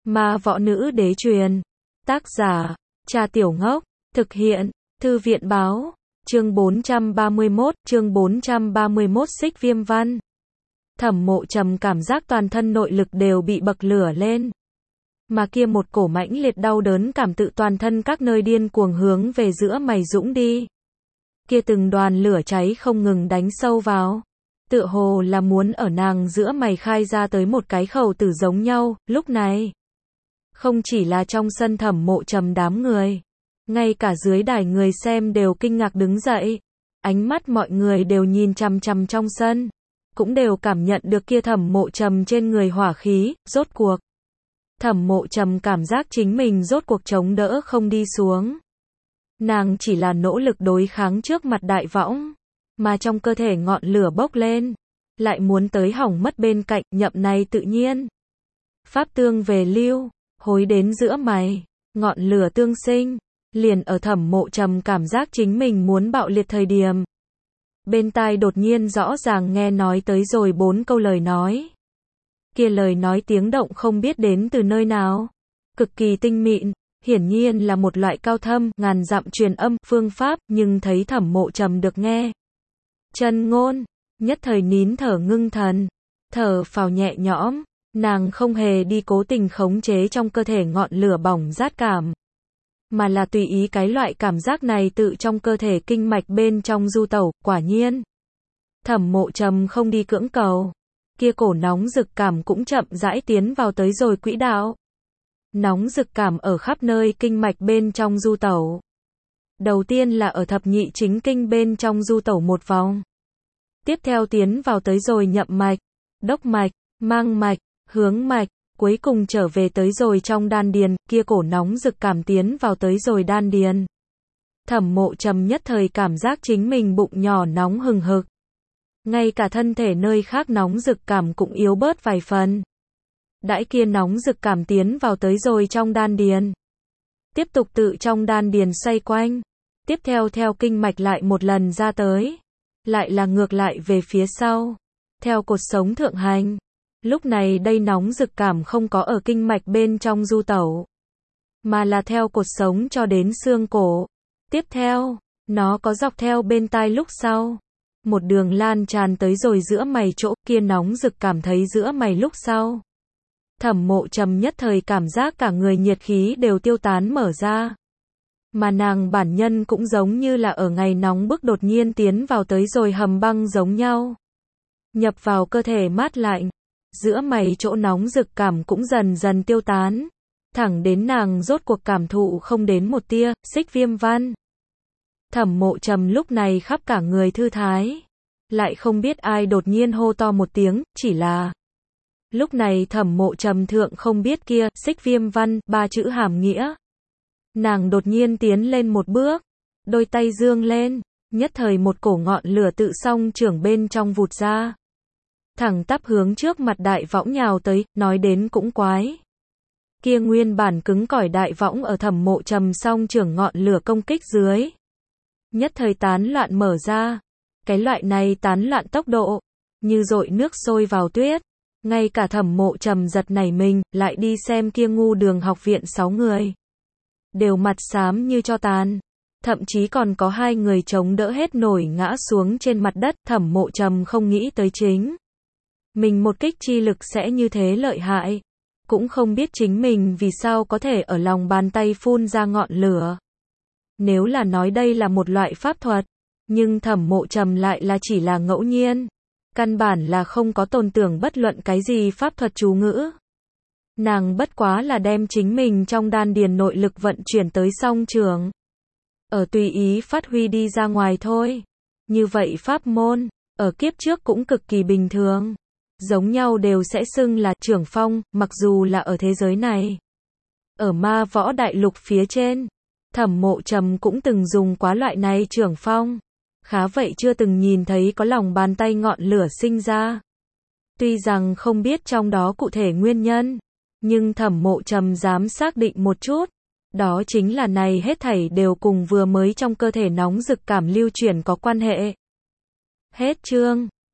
Ma võ nữ đế truyền. Tác giả, Trà Tiểu Ngốc. Thực hiện, Thư viện báo. Chương 431 Xích Viêm Văn. Thẩm Mộ Trầm cảm giác toàn thân nội lực đều bị bậc lửa lên. Mà kia một cổ mãnh liệt đau đớn cảm tự toàn thân các nơi điên cuồng hướng về giữa mày dũng đi. Kia từng đoàn lửa cháy không ngừng đánh sâu vào. Tựa hồ là muốn ở nàng giữa mày khai ra tới một cái khẩu tử giống nhau, lúc này. Không chỉ là trong sân Thẩm Mộ Trầm đám người. Ngay cả dưới đài người xem đều kinh ngạc đứng dậy. Ánh mắt mọi người đều nhìn chằm chằm trong sân. Cũng đều cảm nhận được kia Thẩm Mộ Trầm trên người hỏa khí, rốt cuộc. Thẩm Mộ Trầm cảm giác chính mình rốt cuộc chống đỡ không đi xuống. Nàng chỉ là nỗ lực đối kháng trước mặt đại võng. Mà trong cơ thể ngọn lửa bốc lên. Lại muốn tới hỏng mất bên cạnh, nhậm này tự nhiên. Pháp tương về lưu, hối đến giữa mày. Ngọn lửa tương sinh. Liền ở Thẩm Mộ Trầm cảm giác chính mình muốn bạo liệt thời điểm. Bên tai đột nhiên rõ ràng nghe nói tới rồi 4 câu lời nói. Kia lời nói tiếng động không biết đến từ nơi nào. Cực kỳ tinh mịn, hiển nhiên là một loại cao thâm, ngàn dặm truyền âm, phương pháp, nhưng thấy Thẩm Mộ Trầm được nghe. Chân ngôn, nhất thời nín thở ngưng thần, thở phào nhẹ nhõm, nàng không hề đi cố tình khống chế trong cơ thể ngọn lửa bỏng rát cảm. Mà là tùy ý cái loại cảm giác này tự trong cơ thể kinh mạch bên trong du tẩu, quả nhiên. Thẩm Mộ Trầm không đi cưỡng cầu. Kia cổ nóng rực cảm cũng chậm rãi tiến vào tới rồi quỹ đạo. Nóng rực cảm ở khắp nơi kinh mạch bên trong du tẩu. Đầu tiên là ở thập nhị chính kinh bên trong du tẩu một vòng. Tiếp theo tiến vào tới rồi nhậm mạch, đốc mạch, mang mạch, hướng mạch. Cuối cùng trở về tới rồi trong đan điền, kia cổ nóng rực cảm tiến vào tới rồi đan điền. Thẩm Mộ Trầm nhất thời cảm giác chính mình bụng nhỏ nóng hừng hực. Ngay cả thân thể nơi khác nóng rực cảm cũng yếu bớt vài phần. Đãi kia nóng rực cảm tiến vào tới rồi trong đan điền. Tiếp tục tự trong đan điền xoay quanh. Tiếp theo theo kinh mạch lại một lần ra tới. Lại là ngược lại về phía sau. Theo cột sống thượng hành. Lúc này đây nóng rực cảm không có ở kinh mạch bên trong du tẩu. Mà là theo cột sống cho đến xương cổ. Tiếp theo, nó có dọc theo bên tai lúc sau. Một đường lan tràn tới rồi giữa mày chỗ kia nóng rực cảm thấy giữa mày lúc sau. Thẩm Mộ Trầm nhất thời cảm giác cả người nhiệt khí đều tiêu tán mở ra. Mà nàng bản nhân cũng giống như là ở ngày nóng bức đột nhiên tiến vào tới rồi hầm băng giống nhau. Nhập vào cơ thể mát lạnh. Giữa mày chỗ nóng rực cảm cũng dần dần tiêu tán. Thẳng đến nàng rốt cuộc cảm thụ không đến một tia, xích viêm văn. Thẩm Mộ Trầm lúc này khắp cả người thư thái. Lại không biết ai đột nhiên hô to một tiếng, chỉ là. Lúc này Thẩm Mộ Trầm thượng không biết kia, xích viêm văn, 3 chữ hàm nghĩa. Nàng đột nhiên tiến lên một bước. Đôi tay dương lên. Nhất thời một cổ ngọn lửa tự song trưởng bên trong vụt ra. Thẳng tắp hướng trước mặt đại võng nhào tới, nói đến cũng quái. Kia nguyên bản cứng cỏi đại võng ở Thẩm Mộ Trầm song trưởng ngọn lửa công kích dưới. Nhất thời tán loạn mở ra. Cái loại này tán loạn tốc độ. Như dội nước sôi vào tuyết. Ngay cả Thẩm Mộ Trầm giật nảy mình, lại đi xem kia ngu đường học viện 6 người. Đều mặt xám như tro tàn. Thậm chí còn có 2 người chống đỡ hết nổi ngã xuống trên mặt đất. Thẩm Mộ Trầm không nghĩ tới chính. Mình một kích chi lực sẽ như thế lợi hại. Cũng không biết chính mình vì sao có thể ở lòng bàn tay phun ra ngọn lửa. Nếu là nói đây là một loại pháp thuật. Nhưng Thẩm Mộ Trầm lại là chỉ là ngẫu nhiên. Căn bản là không có tồn tưởng bất luận cái gì pháp thuật chú ngữ. Nàng bất quá là đem chính mình trong đan điền nội lực vận chuyển tới song trường. Ở tùy ý phát huy đi ra ngoài thôi. Như vậy pháp môn, ở kiếp trước cũng cực kỳ bình thường. Giống nhau đều sẽ xưng là trưởng phong, mặc dù là ở thế giới này. Ở ma võ đại lục phía trên, Thẩm Mộ Trầm cũng từng dùng quá loại này trưởng phong. Khá vậy chưa từng nhìn thấy có lòng bàn tay ngọn lửa sinh ra. Tuy rằng không biết trong đó cụ thể nguyên nhân, nhưng Thẩm Mộ Trầm dám xác định một chút. Đó chính là này hết thảy đều cùng vừa mới trong cơ thể nóng rực cảm lưu chuyển có quan hệ. Hết chương.